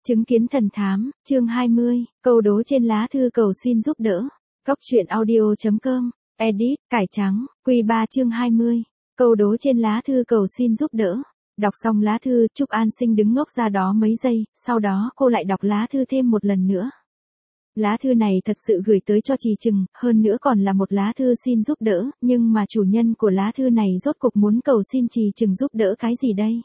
Chứng kiến thần thám, chương 20, câu đố trên lá thư cầu xin giúp đỡ. Góc truyện audio.com, edit, cải trắng, Q3 chương 20, câu đố trên lá thư cầu xin giúp đỡ. Đọc xong lá thư, Trúc An Sinh đứng ngốc ra đó mấy giây, sau đó cô lại đọc lá thư thêm một lần nữa. Lá thư này thật sự gửi tới cho Trì Trừng, hơn nữa còn là một lá thư xin giúp đỡ, nhưng mà chủ nhân của lá thư này rốt cuộc muốn cầu xin Trì Trừng giúp đỡ cái gì đây?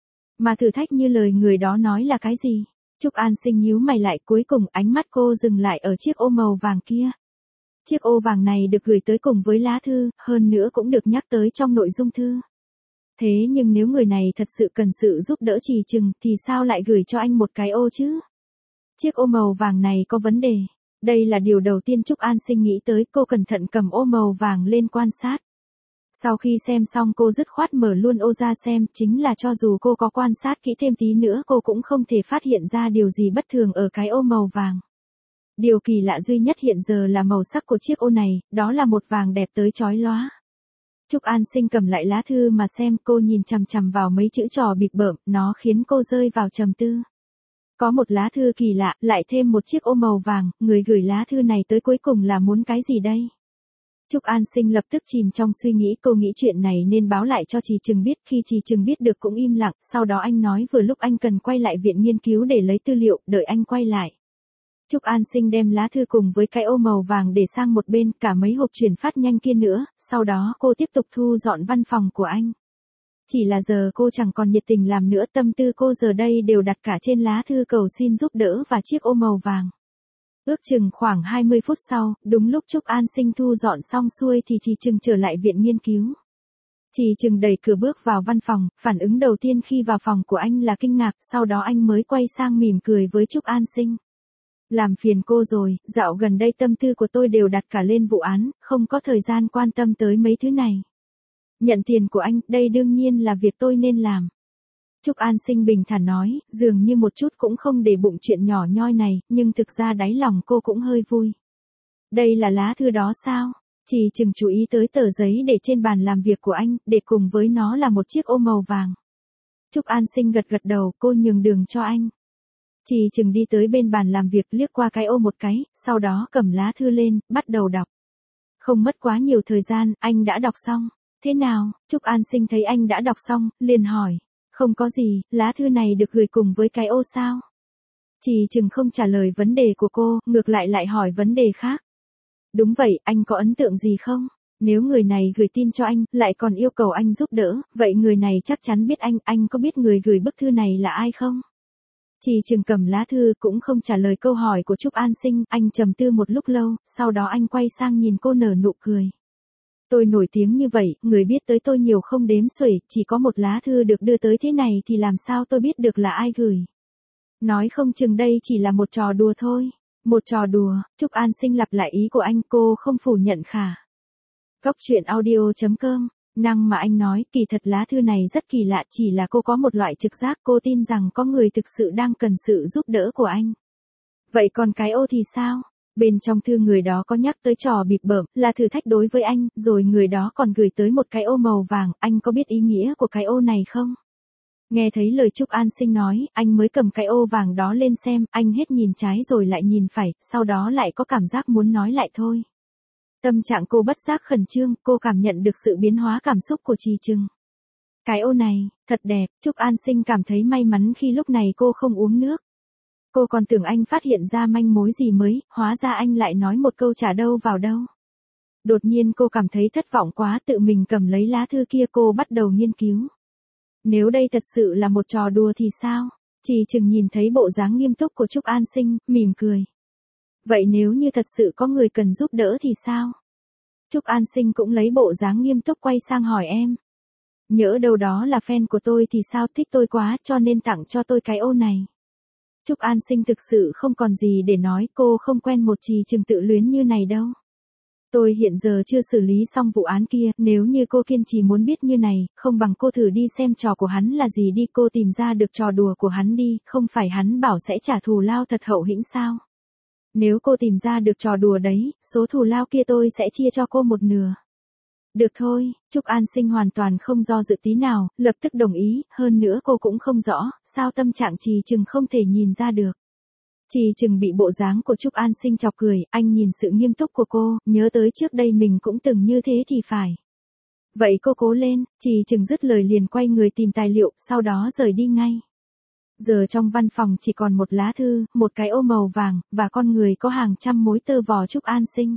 Mà thử thách như lời người đó nói là cái gì? Trúc An Sinh nhíu mày lại, cuối cùng ánh mắt cô dừng lại ở chiếc ô màu vàng kia. Chiếc ô vàng này được gửi tới cùng với lá thư, hơn nữa cũng được nhắc tới trong nội dung thư. Thế nhưng nếu người này thật sự cần sự giúp đỡ Trì Trừng thì sao lại gửi cho anh một cái ô chứ? Chiếc ô màu vàng này có vấn đề. Đây là điều đầu tiên Trúc An Sinh nghĩ tới, cô cẩn thận cầm ô màu vàng lên quan sát. Sau khi xem xong cô dứt khoát mở luôn ô ra xem, chính là cho dù cô có quan sát kỹ thêm tí nữa cô cũng không thể phát hiện ra điều gì bất thường ở cái ô màu vàng. Điều kỳ lạ duy nhất hiện giờ là màu sắc của chiếc ô này, đó là một vàng đẹp tới chói lóa. Trúc An Sinh cầm lại lá thư mà xem, cô nhìn chằm chằm vào mấy chữ trò bịp bợm, nó khiến cô rơi vào trầm tư. Có một lá thư kỳ lạ, lại thêm một chiếc ô màu vàng, người gửi lá thư này tới cuối cùng là muốn cái gì đây? Trúc An Sinh lập tức chìm trong suy nghĩ, cô nghĩ chuyện này nên báo lại cho Trì Trừng biết, khi Trì Trừng biết được cũng im lặng, sau đó anh nói vừa lúc anh cần quay lại viện nghiên cứu để lấy tư liệu, đợi anh quay lại. Trúc An Sinh đem lá thư cùng với cái ô màu vàng để sang một bên, cả mấy hộp chuyển phát nhanh kia nữa, sau đó cô tiếp tục thu dọn văn phòng của anh. Chỉ là giờ cô chẳng còn nhiệt tình làm nữa, tâm tư cô giờ đây đều đặt cả trên lá thư cầu xin giúp đỡ và chiếc ô màu vàng. Ước chừng khoảng 20 phút sau, đúng lúc Trúc An Sinh thu dọn xong xuôi thì Trì Trừng trở lại viện nghiên cứu. Trì Trừng đẩy cửa bước vào văn phòng, phản ứng đầu tiên khi vào phòng của anh là kinh ngạc, sau đó anh mới quay sang mỉm cười với Trúc An Sinh. Làm phiền cô rồi, dạo gần đây tâm tư của tôi đều đặt cả lên vụ án, không có thời gian quan tâm tới mấy thứ này. Nhận tiền của anh, đây đương nhiên là việc tôi nên làm. Trúc An Sinh bình thản nói, dường như một chút cũng không để bụng chuyện nhỏ nhoi này, nhưng thực ra đáy lòng cô cũng hơi vui. Đây là lá thư đó sao? Trì Trừng chú ý tới tờ giấy để trên bàn làm việc của anh, để cùng với nó là một chiếc ô màu vàng. Trúc An Sinh gật gật đầu, cô nhường đường cho anh. Trì Trừng đi tới bên bàn làm việc, liếc qua cái ô một cái, sau đó cầm lá thư lên, bắt đầu đọc. Không mất quá nhiều thời gian, anh đã đọc xong. Thế nào? Trúc An Sinh thấy anh đã đọc xong, liền hỏi. Không có gì, lá thư này được gửi cùng với cái ô sao? Trì Trừng không trả lời vấn đề của cô, ngược lại hỏi vấn đề khác. Đúng vậy, anh có ấn tượng gì không? Nếu người này gửi tin cho anh, lại còn yêu cầu anh giúp đỡ, vậy người này chắc chắn biết anh có biết người gửi bức thư này là ai không? Trì Trừng cầm lá thư cũng không trả lời câu hỏi của Trúc An Sinh, anh trầm tư một lúc lâu, sau đó anh quay sang nhìn cô nở nụ cười. Tôi nổi tiếng như vậy, người biết tới tôi nhiều không đếm xuể, chỉ có một lá thư được đưa tới thế này thì làm sao tôi biết được là ai gửi. Nói không chừng đây chỉ là một trò đùa thôi. Một trò đùa, Trúc An Sinh lặp lại ý của anh, cô không phủ nhận khả. Góc truyện audio.com, năng mà anh nói, kỳ thật lá thư này rất kỳ lạ, chỉ là cô có một loại trực giác, cô tin rằng có người thực sự đang cần sự giúp đỡ của anh. Vậy còn cái ô thì sao? Bên trong thư người đó có nhắc tới trò bịp bợm, là thử thách đối với anh, rồi người đó còn gửi tới một cái ô màu vàng, anh có biết ý nghĩa của cái ô này không? Nghe thấy lời Trúc An Sinh nói, anh mới cầm cái ô vàng đó lên xem, anh hết nhìn trái rồi lại nhìn phải, sau đó lại có cảm giác muốn nói lại thôi. Tâm trạng cô bất giác khẩn trương, cô cảm nhận được sự biến hóa cảm xúc của Trì Trừng. Cái ô này, thật đẹp, Trúc An Sinh cảm thấy may mắn khi lúc này cô không uống nước. Cô còn tưởng anh phát hiện ra manh mối gì mới, hóa ra anh lại nói một câu chả đâu vào đâu. Đột nhiên cô cảm thấy thất vọng quá, tự mình cầm lấy lá thư kia, cô bắt đầu nghiên cứu. Nếu đây thật sự là một trò đùa thì sao? Trì Trừng nhìn thấy bộ dáng nghiêm túc của Trúc An Sinh, mỉm cười. Vậy nếu như thật sự có người cần giúp đỡ thì sao? Trúc An Sinh cũng lấy bộ dáng nghiêm túc quay sang hỏi em. Nhỡ đâu đó là fan của tôi thì sao, thích tôi quá cho nên tặng cho tôi cái ô này. Trúc An Sinh thực sự không còn gì để nói, cô không quen một Trì Trừng tự luyến như này đâu. Tôi hiện giờ chưa xử lý xong vụ án kia, nếu như cô kiên trì muốn biết như này, không bằng cô thử đi xem trò của hắn là gì đi, cô tìm ra được trò đùa của hắn đi, không phải hắn bảo sẽ trả thù lao thật hậu hĩnh sao? Nếu cô tìm ra được trò đùa đấy, số thù lao kia tôi sẽ chia cho cô một nửa. Được thôi, Trúc An Sinh hoàn toàn không do dự tí nào, lập tức đồng ý, hơn nữa cô cũng không rõ, sao tâm trạng Trì Trừng không thể nhìn ra được. Trì Trừng bị bộ dáng của Trúc An Sinh chọc cười, anh nhìn sự nghiêm túc của cô, nhớ tới trước đây mình cũng từng như thế thì phải. Vậy cô cố lên, Trì Trừng dứt lời liền quay người tìm tài liệu, sau đó rời đi ngay. Giờ trong văn phòng chỉ còn một lá thư, một cái ô màu vàng, và con người có hàng trăm mối tơ vò Trúc An Sinh.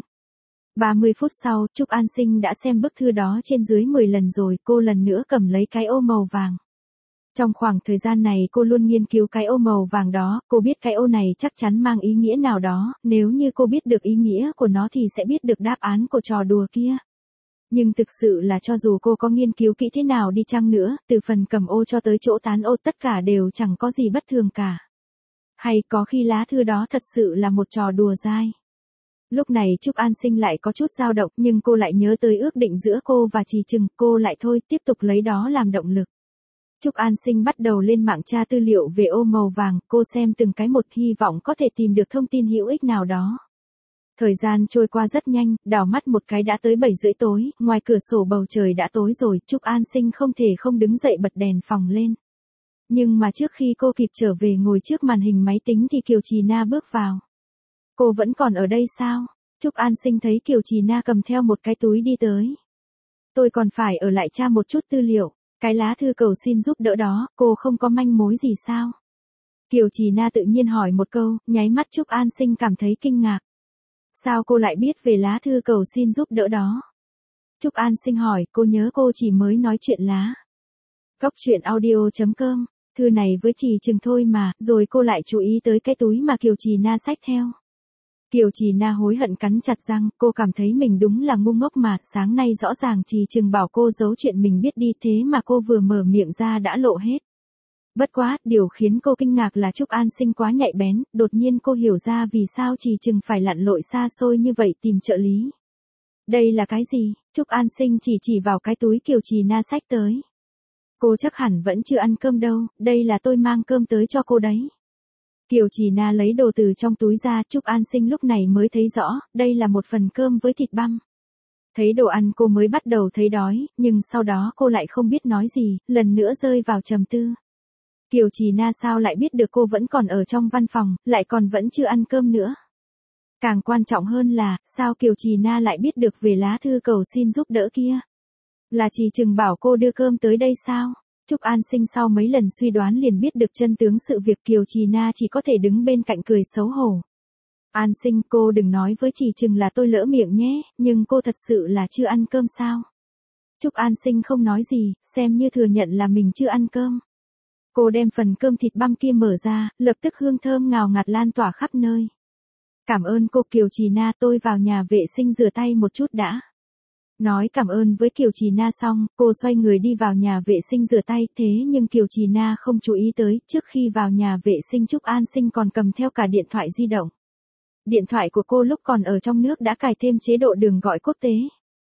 30 phút sau, Trúc An Sinh đã xem bức thư đó trên dưới 10 lần rồi, cô lần nữa cầm lấy cái ô màu vàng. Trong khoảng thời gian này cô luôn nghiên cứu cái ô màu vàng đó, cô biết cái ô này chắc chắn mang ý nghĩa nào đó, nếu như cô biết được ý nghĩa của nó thì sẽ biết được đáp án của trò đùa kia. Nhưng thực sự là cho dù cô có nghiên cứu kỹ thế nào đi chăng nữa, từ phần cầm ô cho tới chỗ tán ô tất cả đều chẳng có gì bất thường cả. Hay có khi lá thư đó thật sự là một trò đùa dai. Lúc này Trúc An Sinh lại có chút dao động nhưng cô lại nhớ tới ước định giữa cô và Trì Trừng, cô lại thôi tiếp tục lấy đó làm động lực. Trúc An Sinh bắt đầu lên mạng tra tư liệu về ô màu vàng, cô xem từng cái một hy vọng có thể tìm được thông tin hữu ích nào đó. Thời gian trôi qua rất nhanh, đảo mắt một cái đã tới 7 rưỡi tối, ngoài cửa sổ bầu trời đã tối rồi, Trúc An Sinh không thể không đứng dậy bật đèn phòng lên. Nhưng mà trước khi cô kịp trở về ngồi trước màn hình máy tính thì Kiều Trì Na bước vào. Cô vẫn còn ở đây sao? Trúc An Sinh thấy Kiều Trì Na cầm theo một cái túi đi tới. Tôi còn phải ở lại tra một chút tư liệu, cái lá thư cầu xin giúp đỡ đó, cô không có manh mối gì sao? Kiều Trì Na tự nhiên hỏi một câu, nháy mắt Trúc An Sinh cảm thấy kinh ngạc. Sao cô lại biết về lá thư cầu xin giúp đỡ đó? Trúc An Sinh hỏi, cô nhớ cô chỉ mới nói chuyện lá. Góc truyện audio.com, thư này với Trì Trừng thôi mà, rồi cô lại chú ý tới cái túi mà Kiều Trì Na xách theo. Kiều Trì Na hối hận cắn chặt răng, cô cảm thấy mình đúng là ngu ngốc mà, sáng nay rõ ràng Trì Trừng bảo cô giấu chuyện mình biết đi thế mà cô vừa mở miệng ra đã lộ hết. Bất quá, điều khiến cô kinh ngạc là Trúc An Sinh quá nhạy bén, đột nhiên cô hiểu ra vì sao Trì Trừng phải lặn lội xa xôi như vậy tìm trợ lý. Đây là cái gì? Trúc An Sinh chỉ vào cái túi Kiều Trì Na xách tới. Cô chắc hẳn vẫn chưa ăn cơm đâu, đây là tôi mang cơm tới cho cô đấy. Kiều Trì Na lấy đồ từ trong túi ra, Trúc An Sinh lúc này mới thấy rõ, đây là một phần cơm với thịt băm. Thấy đồ ăn cô mới bắt đầu thấy đói, nhưng sau đó cô lại không biết nói gì, lần nữa rơi vào trầm tư. Kiều Trì Na sao lại biết được cô vẫn còn ở trong văn phòng, lại còn vẫn chưa ăn cơm nữa. Càng quan trọng hơn là, sao Kiều Trì Na lại biết được về lá thư cầu xin giúp đỡ kia? Là Trì Trừng bảo cô đưa cơm tới đây sao? Trúc An Sinh sau mấy lần suy đoán liền biết được chân tướng sự việc, Kiều Trì Na chỉ có thể đứng bên cạnh cười xấu hổ. An Sinh, cô đừng nói với Trì Trừng là tôi lỡ miệng nhé, nhưng cô thật sự là chưa ăn cơm sao? Trúc An Sinh không nói gì, xem như thừa nhận là mình chưa ăn cơm. Cô đem phần cơm thịt băm kia mở ra, lập tức hương thơm ngào ngạt lan tỏa khắp nơi. Cảm ơn cô Kiều Trì Na, tôi vào nhà vệ sinh rửa tay một chút đã. Nói cảm ơn với Kiều Trì Na xong, cô xoay người đi vào nhà vệ sinh rửa tay, thế nhưng Kiều Trì Na không chú ý tới, trước khi vào nhà vệ sinh Trúc An Sinh còn cầm theo cả điện thoại di động. Điện thoại của cô lúc còn ở trong nước đã cài thêm chế độ đường gọi quốc tế.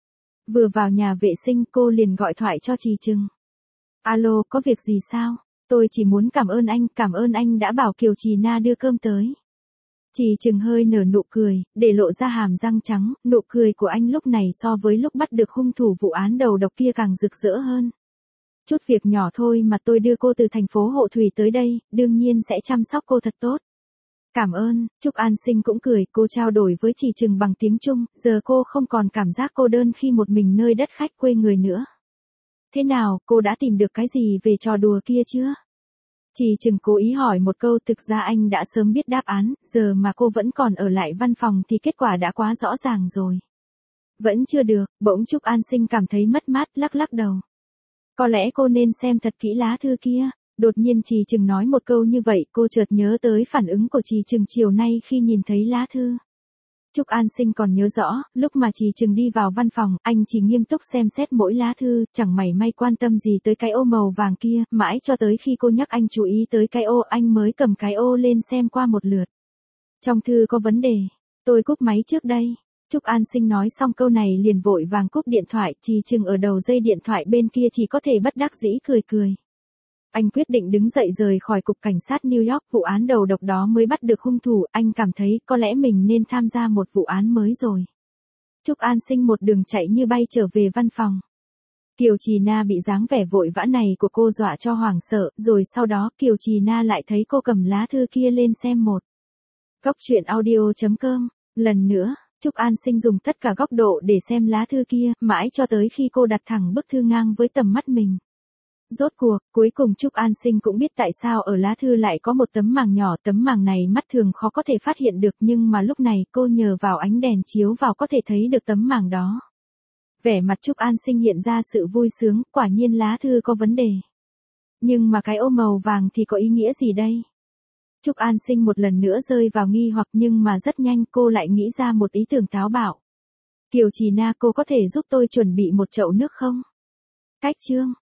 Vừa vào nhà vệ sinh cô liền gọi thoại cho Trì Trừng. Alo, có việc gì sao? Tôi chỉ muốn cảm ơn anh đã bảo Kiều Trì Na đưa cơm tới. Trì Trừng hơi nở nụ cười, để lộ ra hàm răng trắng, nụ cười của anh lúc này so với lúc bắt được hung thủ vụ án đầu độc kia càng rực rỡ hơn. Chút việc nhỏ thôi mà tôi đưa cô từ thành phố Hộ Thủy tới đây, đương nhiên sẽ chăm sóc cô thật tốt. Cảm ơn, Trúc An Sinh cũng cười, cô trao đổi với Trì Trừng bằng tiếng Trung, giờ cô không còn cảm giác cô đơn khi một mình nơi đất khách quê người nữa. Thế nào, cô đã tìm được cái gì về trò đùa kia chưa? Trì Trừng cố ý hỏi một câu, thực ra anh đã sớm biết đáp án, giờ mà cô vẫn còn ở lại văn phòng thì kết quả đã quá rõ ràng rồi. Vẫn chưa được, bỗng Trúc An Sinh cảm thấy mất mát, lắc lắc đầu. Có lẽ cô nên xem thật kỹ lá thư kia. Đột nhiên Trì Trừng nói một câu như vậy, cô chợt nhớ tới phản ứng của Trì Trừng chiều nay khi nhìn thấy lá thư. Trúc An Sinh còn nhớ rõ, lúc mà Trì Trừng đi vào văn phòng, anh chỉ nghiêm túc xem xét mỗi lá thư, chẳng mảy may quan tâm gì tới cái ô màu vàng kia, mãi cho tới khi cô nhắc anh chú ý tới cái ô, anh mới cầm cái ô lên xem qua một lượt. Trong thư có vấn đề, tôi cúp máy trước đây. Trúc An Sinh nói xong câu này liền vội vàng cúp điện thoại, Trì Trừng ở đầu dây điện thoại bên kia chỉ có thể bất đắc dĩ cười cười. Anh quyết định đứng dậy rời khỏi cục cảnh sát New York, vụ án đầu độc đó mới bắt được hung thủ, anh cảm thấy có lẽ mình nên tham gia một vụ án mới rồi. Trúc An Sinh một đường chạy như bay trở về văn phòng. Kiều Trì Na bị dáng vẻ vội vã này của cô dọa cho hoảng sợ, rồi sau đó Kiều Trì Na lại thấy cô cầm lá thư kia lên xem một. Góc truyện audio.com. Lần nữa, Trúc An Sinh dùng tất cả góc độ để xem lá thư kia, mãi cho tới khi cô đặt thẳng bức thư ngang với tầm mắt mình. Rốt cuộc, cuối cùng Trúc An Sinh cũng biết tại sao ở lá thư lại có một tấm màng nhỏ, tấm màng này mắt thường khó có thể phát hiện được nhưng mà lúc này cô nhờ vào ánh đèn chiếu vào có thể thấy được tấm màng đó. Vẻ mặt Trúc An Sinh hiện ra sự vui sướng, quả nhiên lá thư có vấn đề. Nhưng mà cái ô màu vàng thì có ý nghĩa gì đây? Trúc An Sinh một lần nữa rơi vào nghi hoặc nhưng mà rất nhanh cô lại nghĩ ra một ý tưởng táo bạo. Kiều Trì Na, cô có thể giúp tôi chuẩn bị một chậu nước không? Cách chương.